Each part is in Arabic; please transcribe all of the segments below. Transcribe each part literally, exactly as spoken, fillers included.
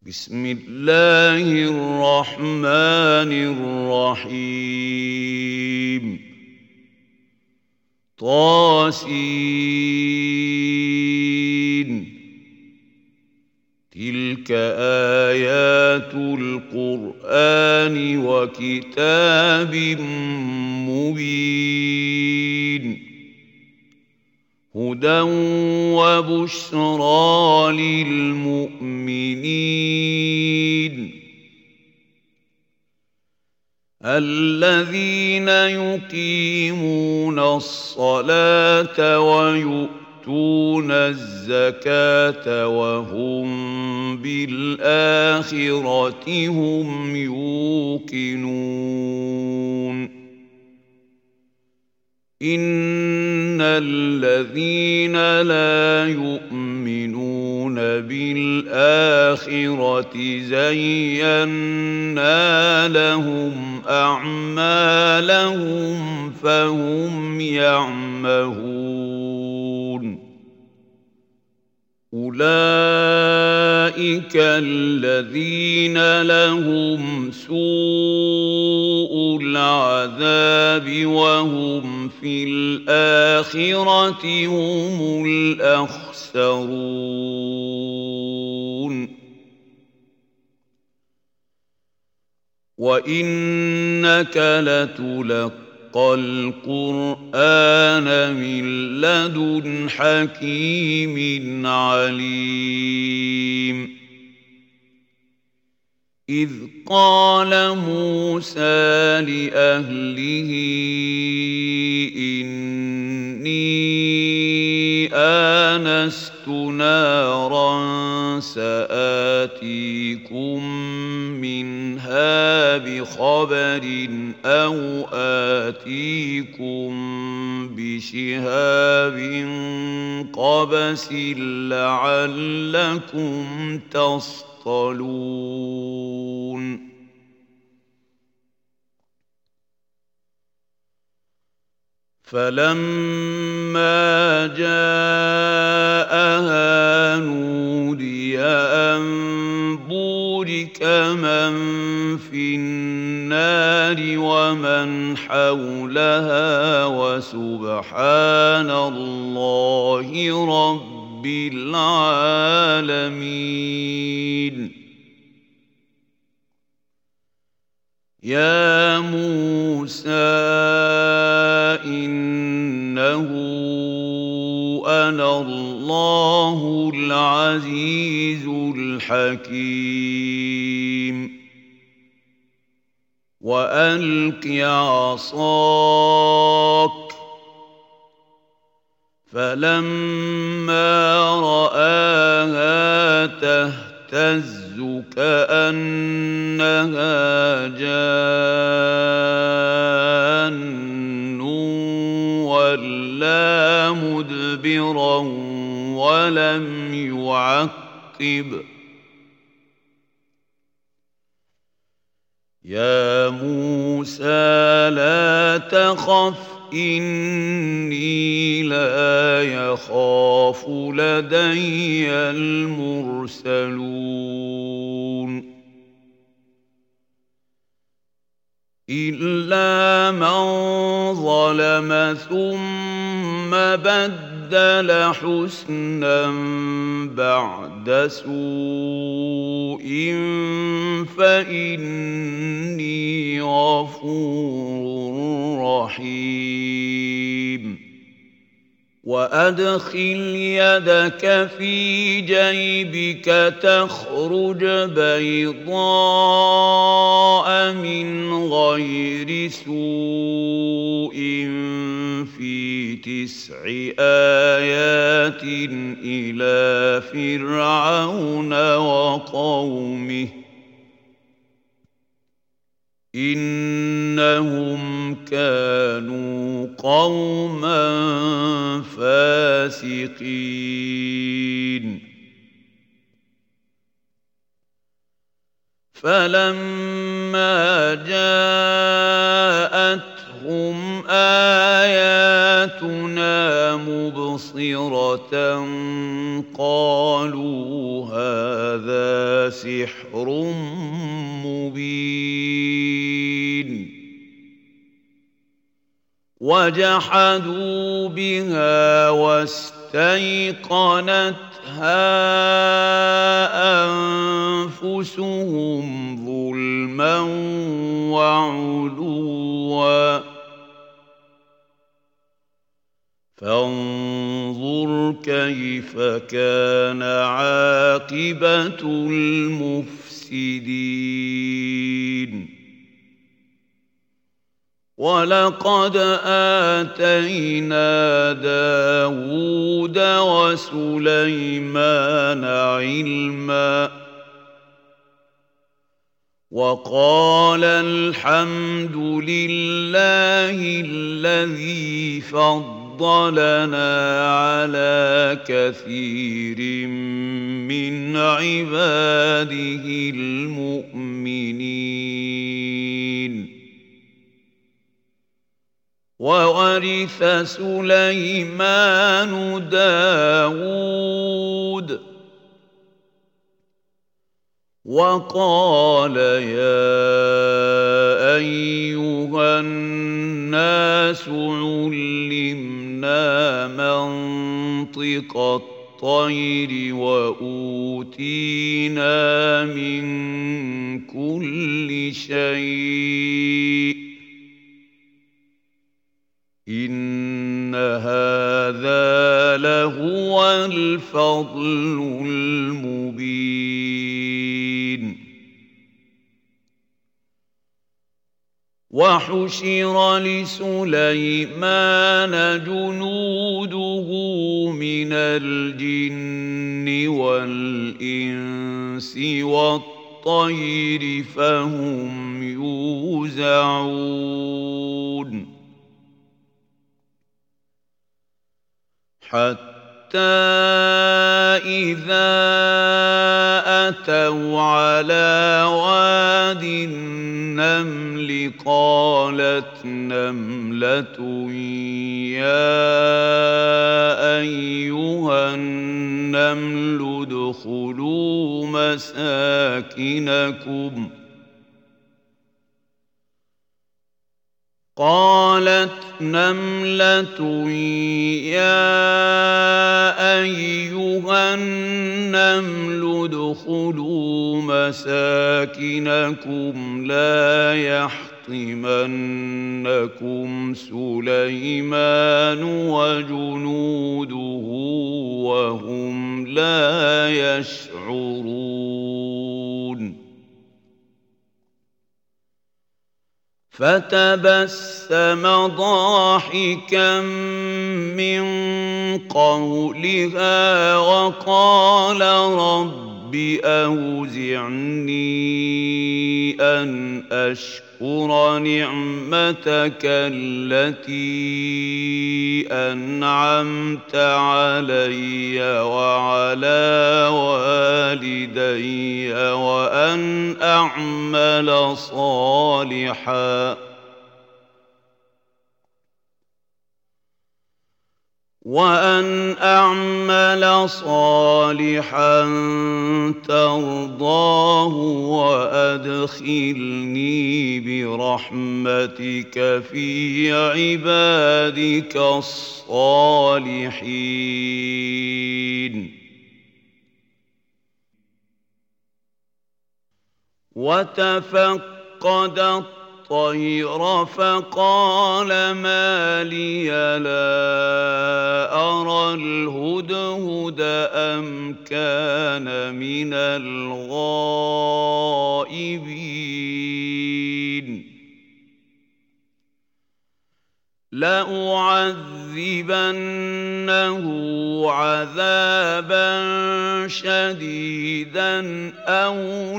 بسم الله الرحمن الرحيم طاسين تلك آيات القرآن وكتاب مبين هدى وبشرى للمؤمنين الذين يقيمون الصلاة ويؤتون الزكاة وهم بالآخرة هم يوقنون إن الذين لا يؤمنون بالآخرة زينا لهم أعمالهم فهم يعمهون أولئك الذين لهم سوء العذاب وهم في الآخرة هم الأخسرون وإنك لتلقى القرآن من لدن حكيم عليم إذ قال موسى لأهله إني آنست نارا سآتيكم منها بخبر أو آتيكم بشهاب قبس لعلكم تصطلون فلما جاءها نودي أن بورك من في النار ومن حولها وسبحان الله رب العالمين يا موسى إنه أنا الله العزيز الحكيم وألق عصاك فلما رآها تهتز كأنها جان ولا مدبرا ولم يعقب يا موسى لا تخف إني لا يخاف لدي المرسلون إلا من ظلم ثم بدل حسنا بعد سوء فإني غفور رحيم وأدخل يدك في جيبك تخرج بيضاء من غير سوء في تسع آيات إلى فرعون وقومه إنهم كانوا قوما فاسقين فلما جاءتهم آياتنا آياتنا مبصرة قالوا هذا سحر مبين وجحدوا بها واستيقنتها أنفسهم ظلما وعلوا فانظر كيف كان عاقبة المفسدين ولقد آتينا داود وسليمان علما وقال الحمد لله الذي فضلنا على كثير من عباده المؤمنين وورث سليمان داود وقال يا أيها الناس علمنا منطق الطير وأوتينا من كل شيء إن هذا لهو الفضل المبين وحشر لسليمان جنوده من الجن والإنس والطير فهم يوزعون حتى إذا أتوا على واد النمل قالت نملة يا أيها النمل ادخلوا مساكنكم قالت نملة يا أيها النمل ادخلوا مساكنكم لا يحطمنكم سليمان وجنوده وهم لا يشعرون فتبسم ضاحكا من قولها وقال رب أوزعني أن أشكر نعمتك التي أنعمت علي وعلى والدي وأن أعمل صالحا وأن أعمل صالحا ترضاه وأدخلني برحمتك في عبادك الصالحين وتفقد الطير فقال ما لي لا أرى الهدهد أم كان من الغائبين لأعذبنه عذابا شديدا أو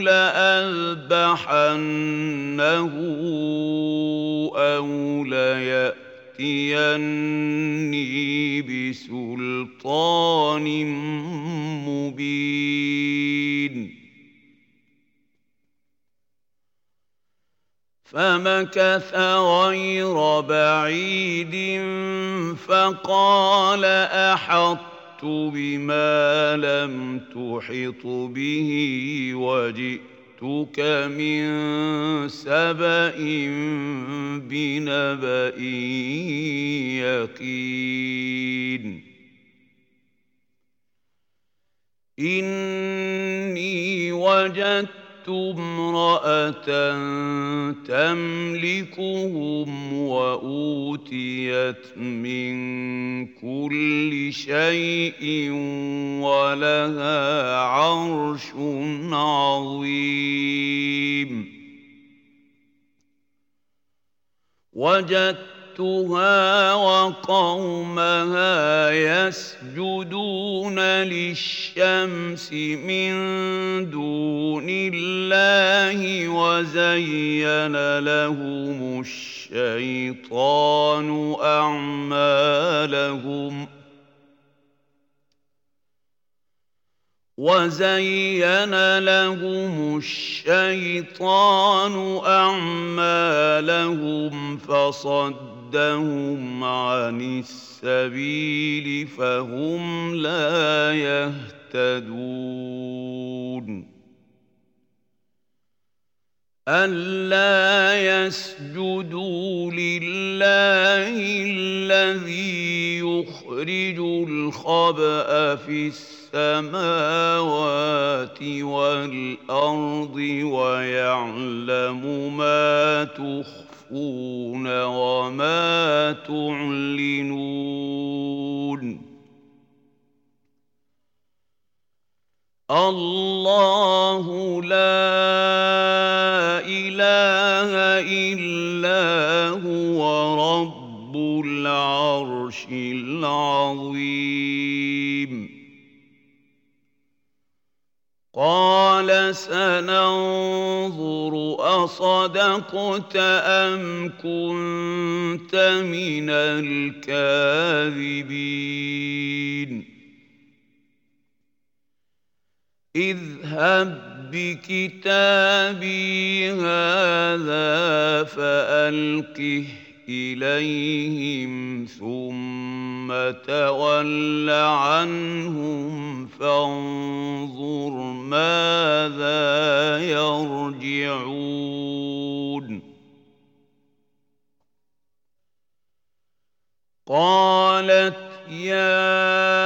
لأذبحنه أو ليأتيني بسلطان مبين فمكث غير بعيد فقال أحطت بما لم تحط به وجئتك من سبأ بنبأ يقين إني وجدت امرأة تملكهم وأوتيت من كل شيء ولها عرش عظيم وجدتها وقومها يسجدون للشمس من دون الله وزين لهم الشيطان أعمالهم وزين لهم الشيطان أعمالهم فصدهم عن السبيل فهم لا يهتدون ألا يسجدوا لله الذي يخرج الخبأ في السماوات والأرض ويعلم ما تخفون وما تعلنون الله لا إله إلا هو رب العرش العظيم قال سننظر أصدقت أم كنت من الكاذبين اذهب بكتابي هذا فألقه إليهم ثم تول عنهم فانظر ماذا يرجعون قالت يا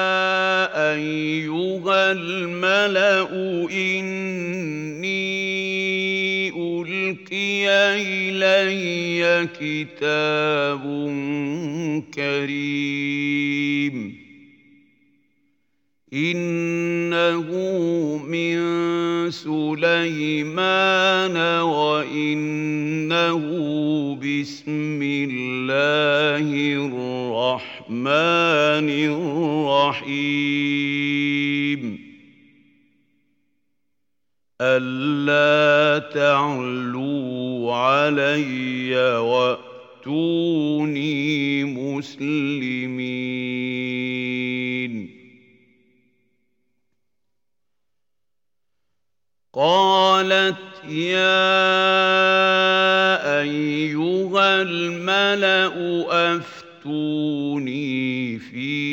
أيها الملأ إني ألقي إلي كتاب كريم إنه من سليمان وإنه بسم الله الرحمن الرحيم ألا تعلوا علي وأتوني مسلمين قالت يا أيها الملأ أفتوني في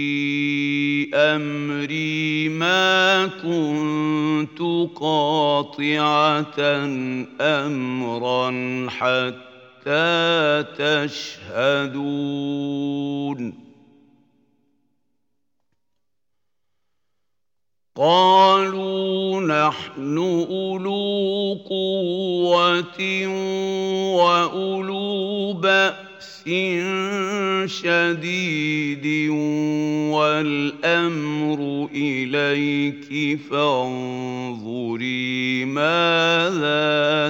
أمري ما كنت قاطعة أمرا حتى تشهدون قالوا نحن أولو قوة وأولو بأس شديد والأمر إليك فانظري ماذا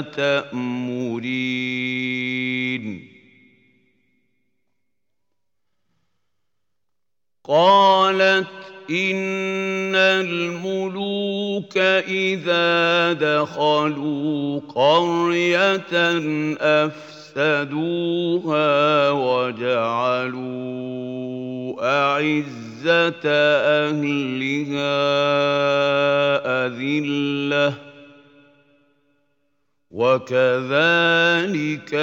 تأمرين قالت إن الملوك إذا دخلوا قرية أفسدوها وجعلوا أعزة أهلها أذلة وكذلك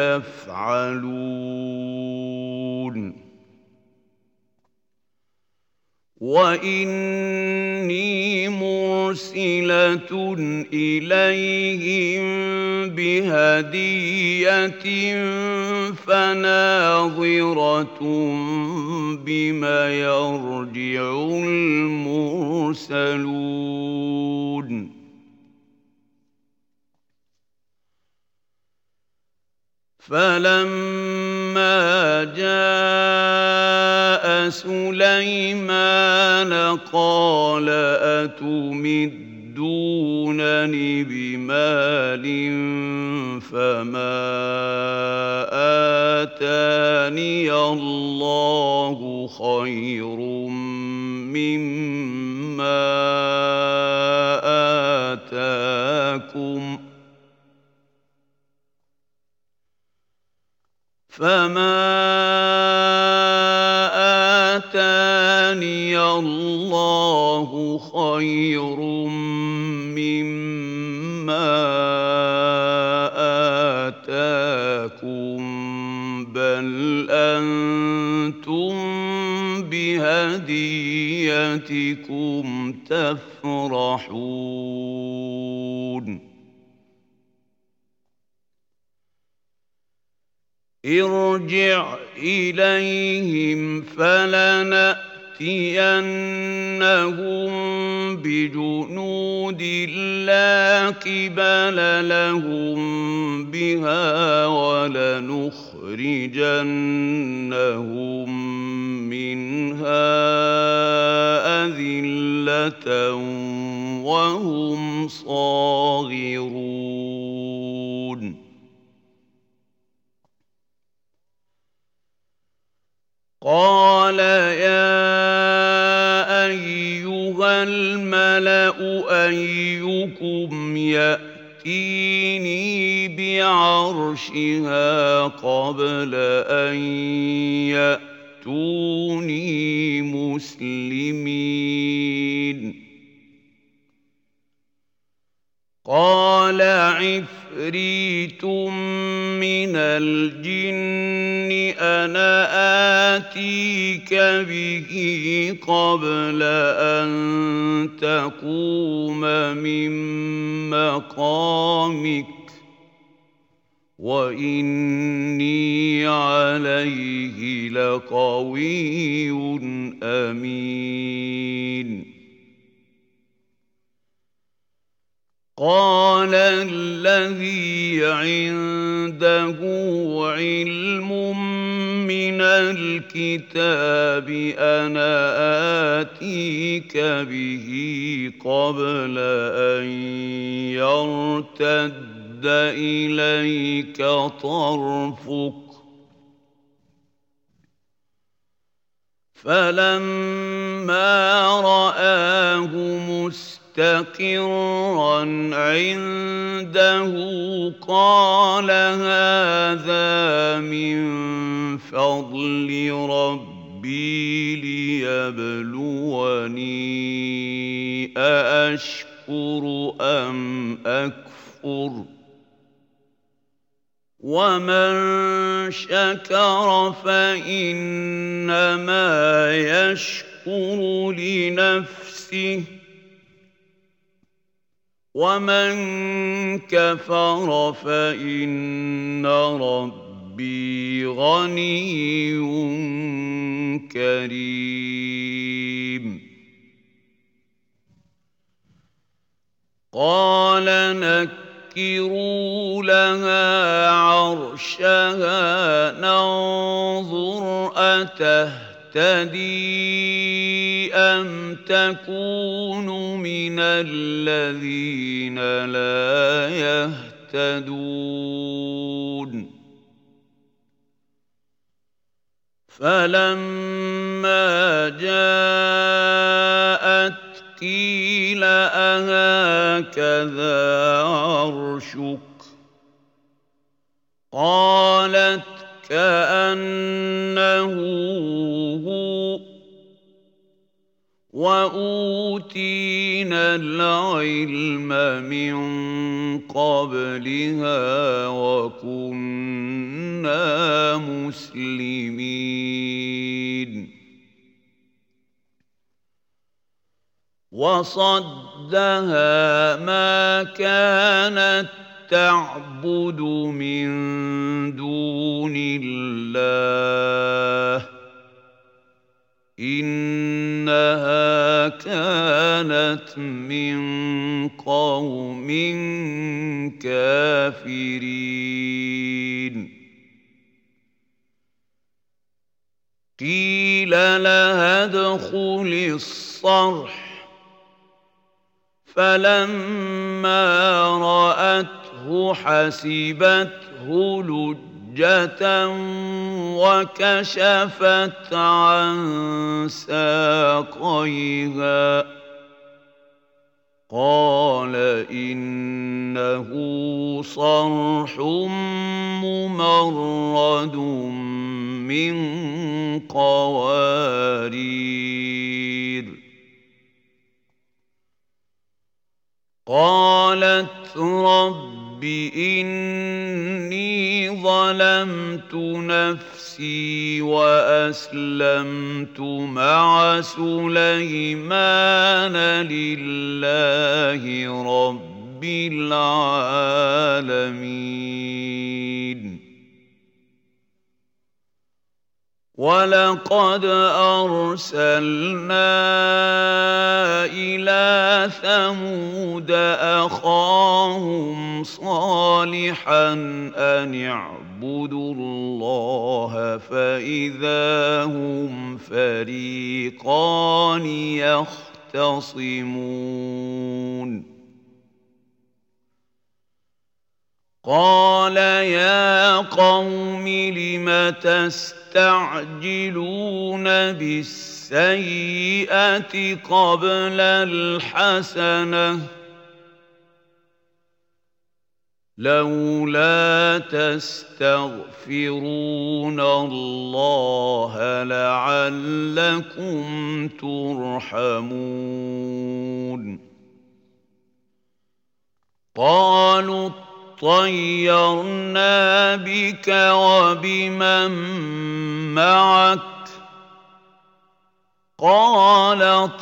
يفعلون وإني مرسلة إليهم بهدية فناظرة بما يرجع المرسلون فلما جاء سليمان قال أتمدونني بمال فما آتاني الله خير مما آتاكم فما آتاني الله خير مما آتاكم بل أنتم بهديتكم تفرحون ارجع إليهم فلنأتينهم بجنود لا قبل لهم بها ولنخرجنهم منها أذلة وهم صاغرون قال يا أيها الملأ أيكم يأتيني بعرشها قبل أن يأتوني مسلمين قال عفريت من الجن أنا آتيك به قبل أن تقوم من مقامك وإني عليه لقوي أمين قال الذي عنده علم من الكتاب أنا آتيك به قبل أن يرتد إليك طرفك فلما رآه مستقيما مستقرا عنده قال هذا من فضل ربي ليبلوني أأشكر أم أكفر ومن شكر فإنما يشكر لنفسه ومن كفر فإن ربي غني كريم قال نكروا لها عرشها ننظر أتهتدي أم تكون من الذين لا يهتدون فلما جاءت قيل أهكذا عرشك قالت كأنه هو وأوتينا العلم من قبلها وكنا مسلمين وصدها ما كانت تعبد من دون الله إنها كانت من قوم كافرين قيل لها ادخل الصرح فلما رأته حسبته لجة وكشفت عن ساقيها قال إنه صرح ممرد من قوارير قالت رب إني ظلمت نفسي وأسلمت مع سليمان لله رب العالمين ولقد أرسلنا إلى ثمود أخاهم صالحا أن اعبدوا الله فإذا هم فريقان يختصمون قال يا قوم لم تستعجلون بالسيئة قبل الحسنة لولا تستغفرون الله لعلكم ترحمون قالوا طيرنا بك وبمن معك قال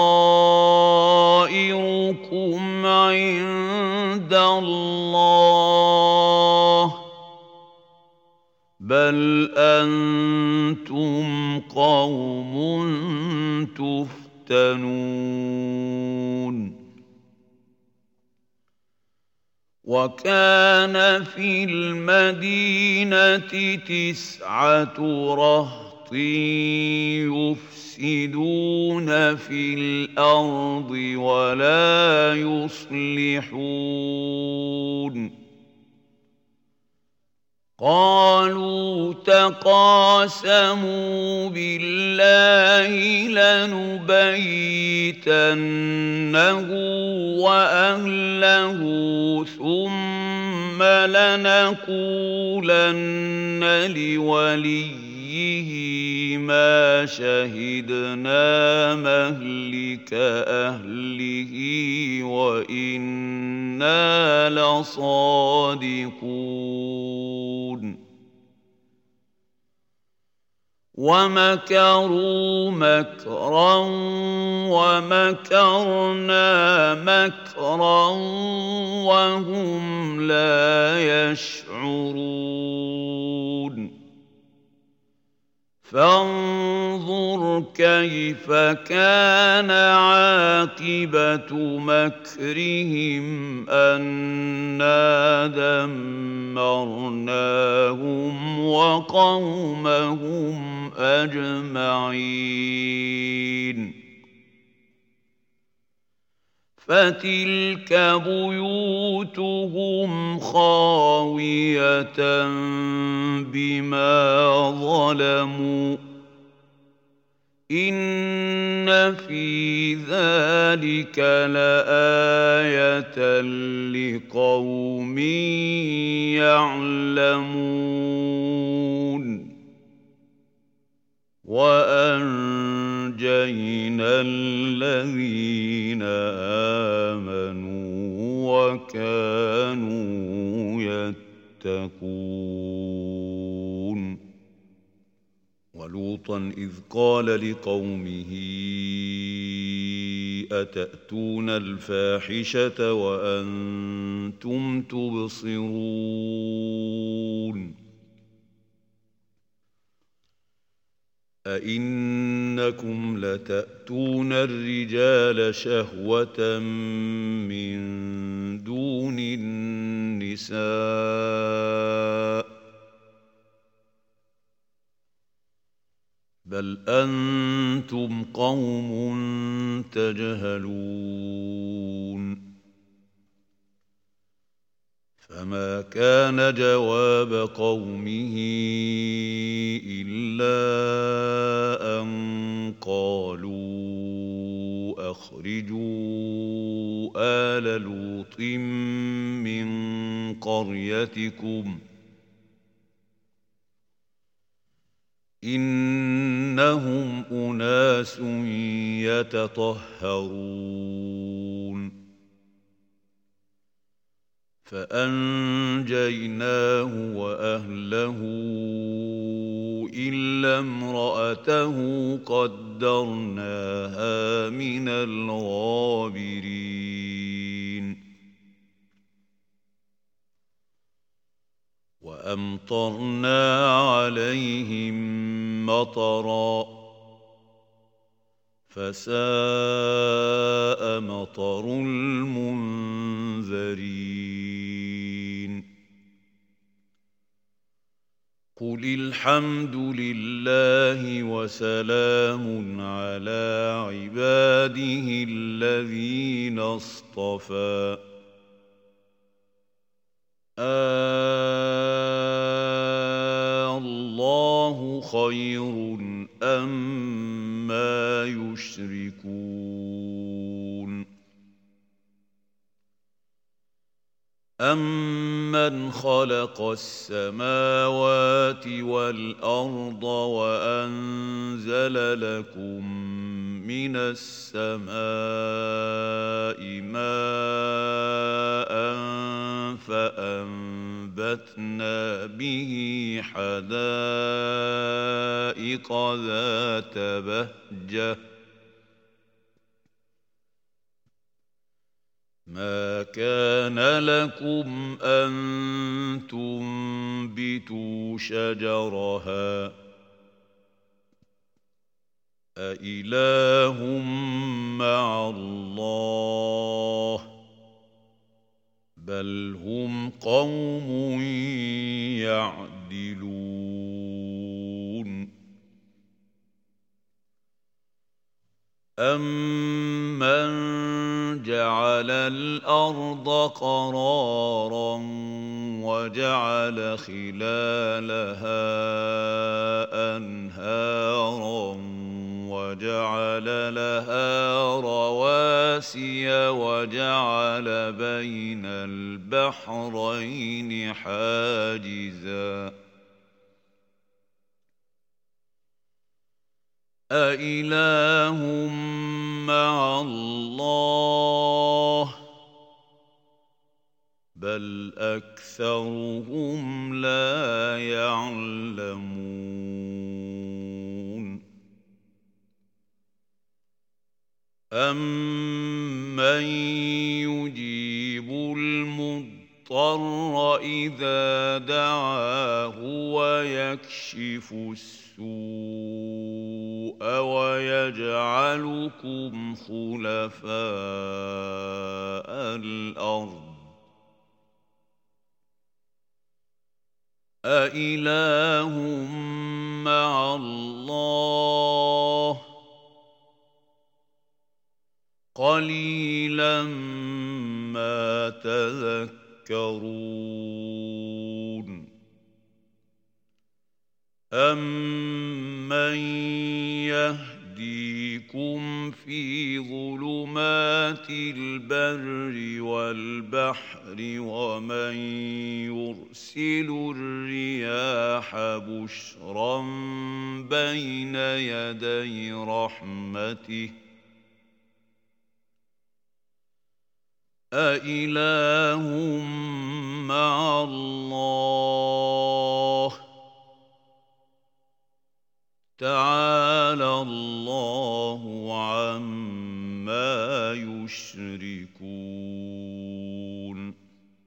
طائركم عند الله بل أنتم قوم تفتنون وكان في المدينة تسعة رهط يفسدون في الأرض ولا يصلحون قالوا تقاسموا بالله لنبيتنه وأهله ثم لنقولن لوليه ما شهدنا مهلك أهله وإنا لصادقون ومكروا مكرا ومكرنا مكرا وهم لا يشعرون فانظر كيف كان عاقبة مكرهم أنا دمرناهم وقومهم أجمعين فتلك بيوتهم خاوية بما ظلموا إن في ذلك لآية لقوم يعلمون وأنجينا ونجينا الذين آمنوا وكانوا يتقون ولوطا إذ قال لقومه أتأتون الفاحشة وأنتم تبصرون أئنكم لتأتون الرجال شهوة من دون النساء بل أنتم قوم تجهلون فما كان جواب قومه إلا أن قالوا أخرجوا آل لوط من قريتكم إنهم أناس يتطهرون فأنجيناه وأهله إلا امرأته قدرناها من الغابرين وأمطرنا عليهم مطرا فساء مطر المنذرين قل الحمد لله وسلام على عباده الذين اصطفى الله خير أما يشركون أمن خلق السماوات والأرض وأنزل لكم من السماء ماء فأنبتنا به حدائق ذات بهجة ما كان لكم أن تنبتوا شجرها أإله مع الله بل هم قوم يعدلون أمن جعل الأرض قرارا وجعل خلالها أنهارا وجعل لها رواسي وجعل بين البحرين حاجزا أإله مع الله بل أكثرهم لا يعلمون أمن يجيب المضطر إذا دعاه ويكشف السوء ويجعلكم خلفاء الأرض أإله مع الله قليلا ما تذكرون أمن يهدي يهديكم في ظلمات البر والبحر ومن يرسل الرياح بشرا بين يدي رحمته أإله مع الله تعالى الله عما يشركون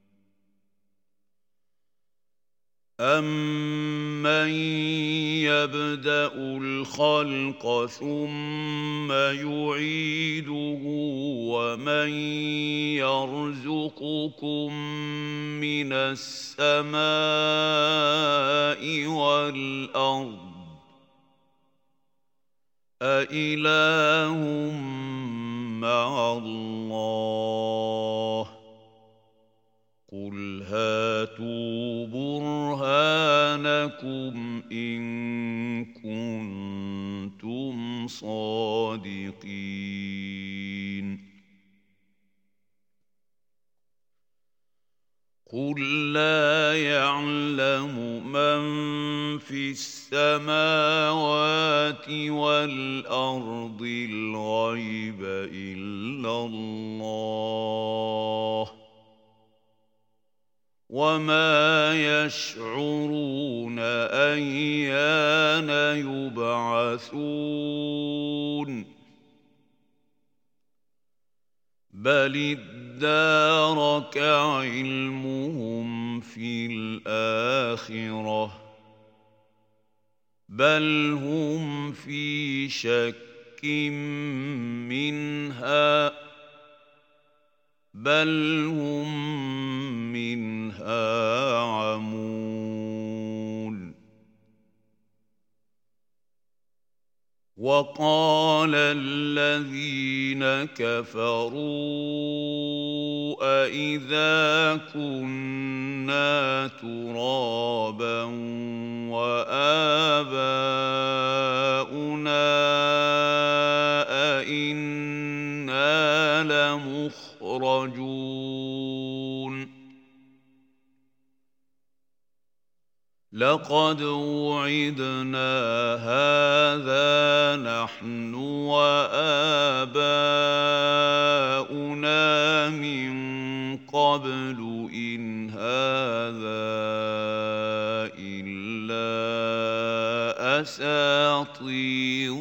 أَمَّن يَبْدَأُ الْخَلْقَ ثُمَّ يُعِيدُهُ وَمَن يَرْزُقُكُم مِّنَ السَّمَاءِ وَالْأَرْضِ أَإِلَٰهٌ مَّعَ اللَّهِ قُلْ هَاتُوا بُرْهَانَكُمْ إِن كُنتُمْ صَادِقِينَ قُل لَّا يَعْلَمُ مَن فِي السَّمَاوَاتِ وَالْأَرْضِ الْغَيْبَ إِلَّا اللَّهُ وَمَا يَشْعُرُونَ أَيَّانَ يُبْعَثُونَ بَلِ ادَّارَكَ عِلْمُهُمْ فِي الْآخِرَةِ بَلْ هُمْ فِي شَكٍّ مِّنْهَا بَلْ هُمْ مِنْهَا عَمُونَ وَقَالَ الَّذِينَ كَفَرُوا أَإِذَا كُنَّا تُرَابًا وَآبَاؤُنَا أَإِنَّا لَمُخْرَجُونَ لَقَدْ وُعِدْنَا هَٰذَا نَحْنُ وَآبَاؤُنَا مِن قَبْلُ إِنْ هَٰذَا إِلَّا أَسَاطِيرُ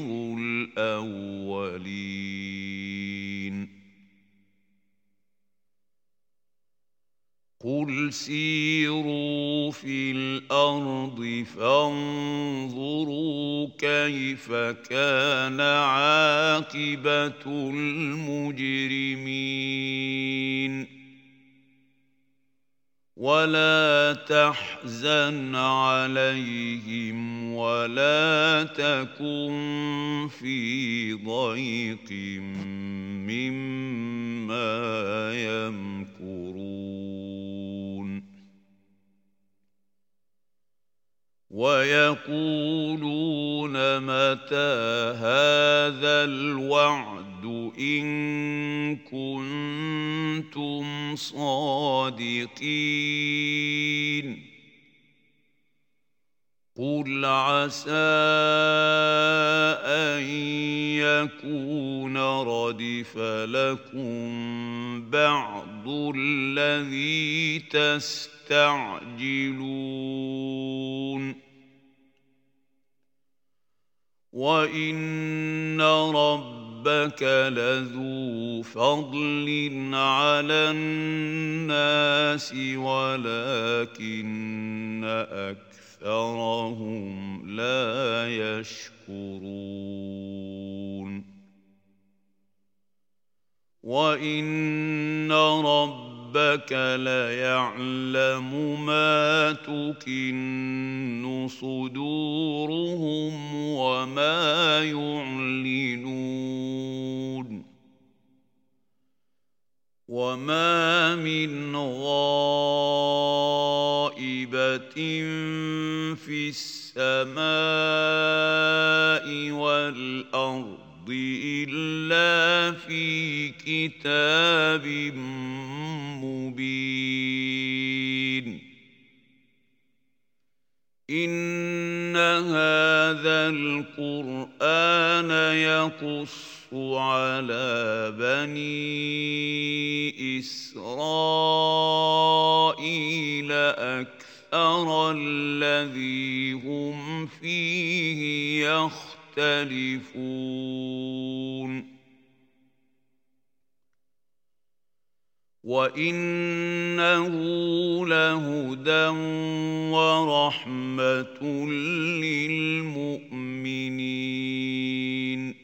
الْأَوَّلِينَ قُلْ سِيرُوا فِي الْأَرْضِ فَانظُرُوا كَيْفَ كَانَ عَاقِبَةُ الْمُجْرِمِينَ وَلَا تَحْزَنْ عَلَيْهِمْ وَلَا تَكُنْ فِي ضَيْقٍ مِّمَّا يَمْكُرُونَ وَيَقُولُونَ مَتَىٰ هَٰذَا الْوَعْدُ إِن كُنتُمْ صَادِقِينَ قُلْ عَسَىٰ أَن يَكُونَ رَدِفَ لَكُم بَعْضُ الَّذِي تَسْتَعْجِلُونَ وَإِنَّ رَبَّكَ لَذُو فَضْلٍ عَلَى النَّاسِ وَلَٰكِنَّ أَكْثَرَهُمْ لَا يَشْكُرُونَ وَإِنَّ رَبَّكَ لَيَعْلَمُ مَا تُكِنُّ صُدُورُهُمْ وَمَا يُعْلِنُونَ وَمَا مِنْ غَائِبَةٍ فِي السَّمَاءِ السماء والأرض إلا في كتاب مبين إن هذا القرآن يقص على بني إسرائيل أكثر الذي هم فيه يختلفون وإنه لهدى ورحمة للمؤمنين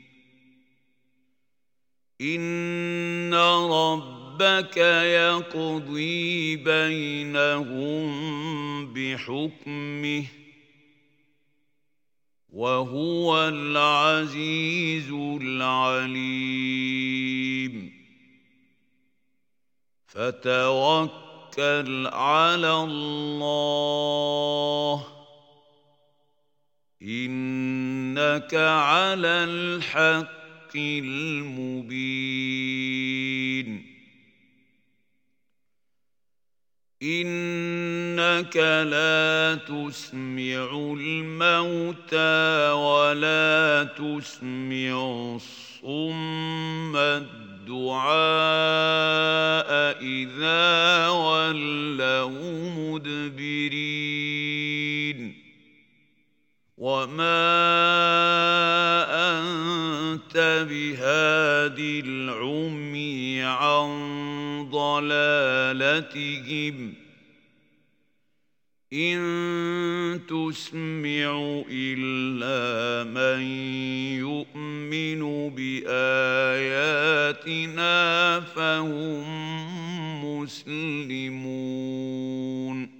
إن ربك يقضي بينهم بحكمه وهو العزيز العليم فتوكل على الله إنك على الحق المبين إنك لا تسمع الموتى ولا تسمع الصم الدعاء إذا ولوا مدبرين وما أنت بهاد العمي عن ضلالتهم إن تسمع إلا من يؤمن بآياتنا فهم مسلمون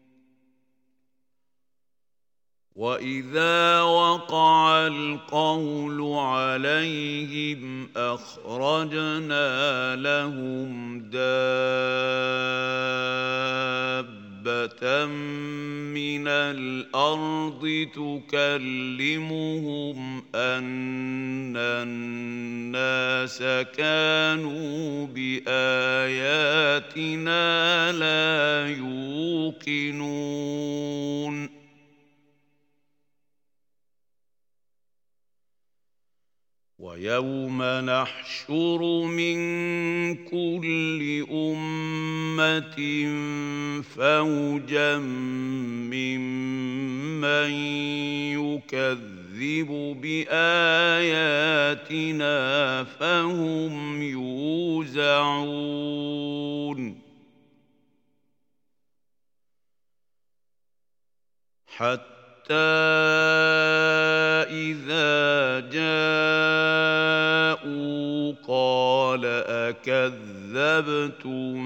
وإذا وقع القول عليهم أخرجنا لهم دابة من الأرض تكلمهم أن الناس كانوا بآياتنا لا يوقنون ويوم نحشر من كل أمة فوجا ممن يكذب بآياتنا فهم يوزعون حتى إذا جاءوا قال أكذبتم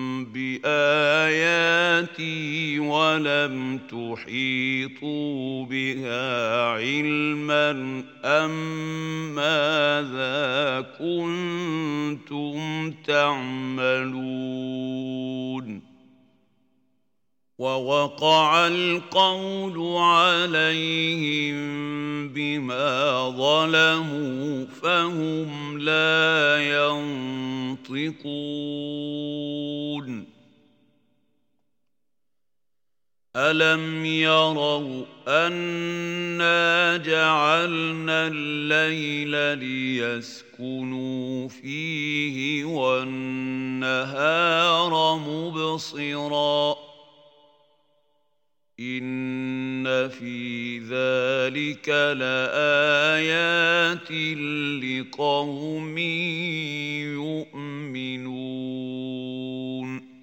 بآياتي ولم تحيطوا بها علما أم ماذا كنتم تعملون ووقع القول عليهم بما ظلموا فهم لا ينطقون ألم يروا أنا جعلنا الليل ليسكنوا فيه والنهار مبصراً إن في ذلك لآيات لقوم يؤمنون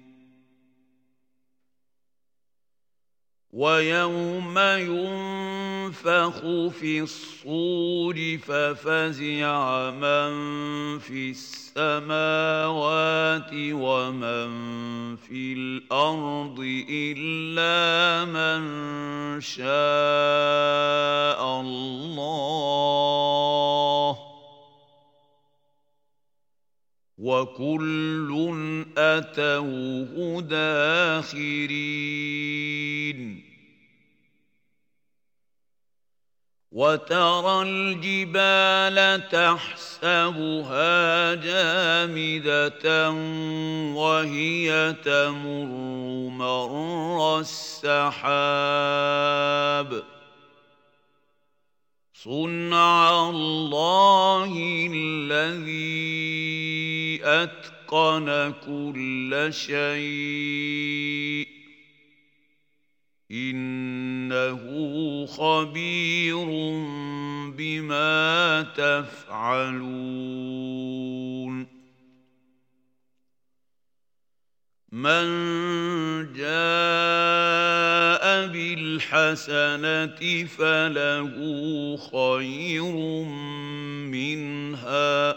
ويوم ينفخ في الصور ففزع من في السماوات ومن في الأرض إلا من شاء الله وكل أتوه داخرين. وترى الجبال تحسبها جامدة وهي تمر مر السحاب صنع الله الذي أتقن كل شيء إنه خبير بما تفعلون من جاء بالحسنة فله خير منها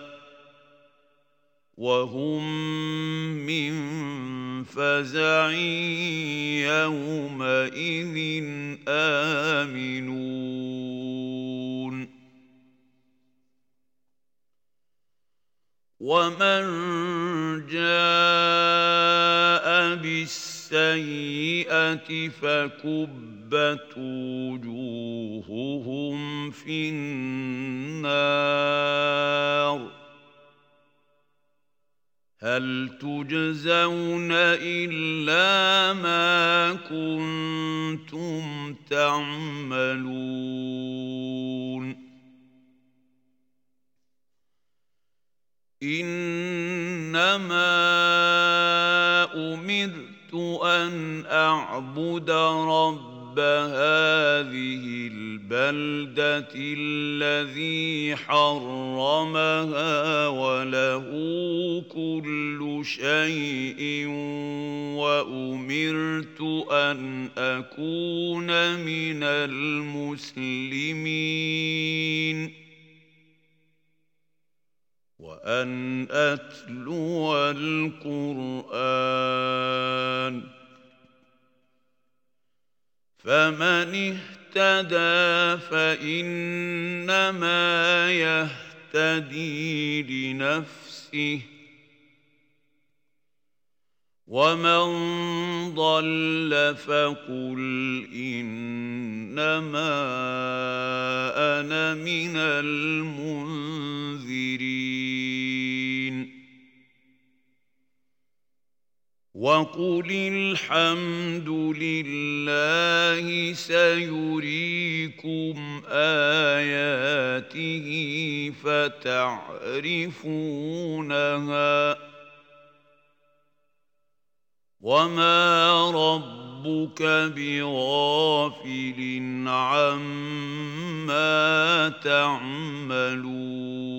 وهم من فزع يومئذ آمنون ومن جاء بالسيئة فكبت وجوههم في النار هل تجزون إلا ما كنتم تعملون إنما أمرت أن أعبد رب هذه البلدة الذي حرمها وله كل شيء وأمرت أن أكون من المسلمين وأن أتلو القرآن فمن اهتدى فإنما يهتدي لنفسه ومن ضل فقل إنما أنا من المنذرين وقل الحمد لله سيريكم آياته فتعرفونها وما ربك بغافل عما تعملون